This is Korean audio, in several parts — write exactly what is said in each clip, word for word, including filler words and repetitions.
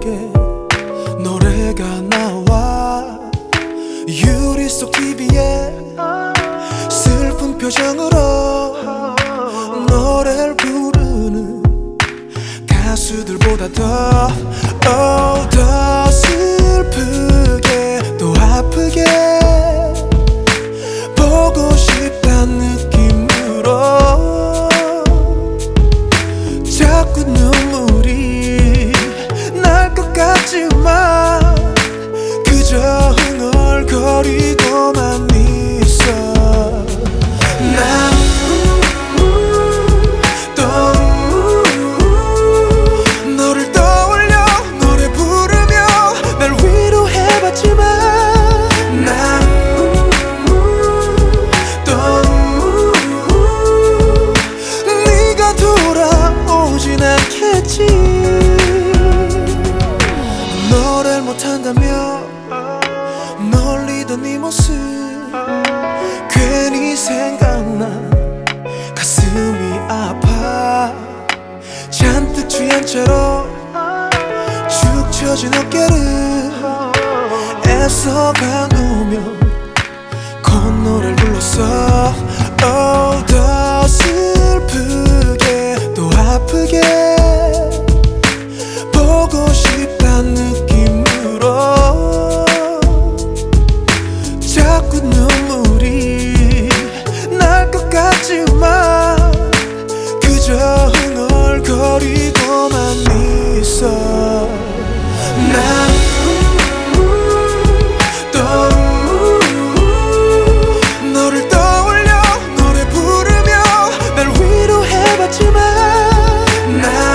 슬프게 노래가 나와. 유리 속 티비에 슬픈 표정으로 노래를 부르는 가수들보다 더, oh, 더 슬프게 또 아프게 보고 싶단 느낌으로 자꾸 눈물이 날 것 같지만 그저 흥얼거리고만 있어. 난 또 너를 떠올려 노래 부르며 날 위로해봤지만 난 또 네가 돌아오진 않겠지. 노래를 못한다며 놀리던 네 모습 괜히 생각나 가슴이 아파. 잔뜩 취한 채로 축 처진 어깨를 애써 가누며 콧노래를 불렀어. Oh, 더 슬프게 또 아프게 보고 싶단 느낌으로 자꾸 눈물이 날 것 같지만 그저 흥얼거리고만 있어. 난 또 너를 떠올려 노래 부르며 날 위로해봤지만 난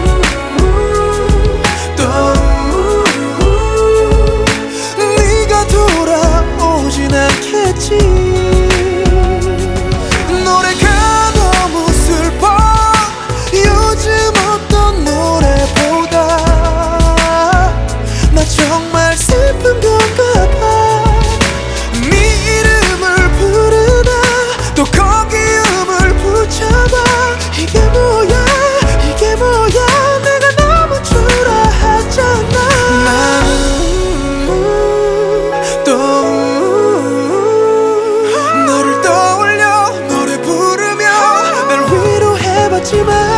또 네가 돌아오진 않겠지. 노래가 너무 슬퍼 요즘 어떤 노래보다. 나 정말 슬픈 건가 봐. 네 이름을 부르다 또 거기음을 붙여봐. 이게 뭐야 이게 뭐야 내가 너무 초라하잖아. 나는 또 너를 떠올려 노래 부르며 날 위로해봤지만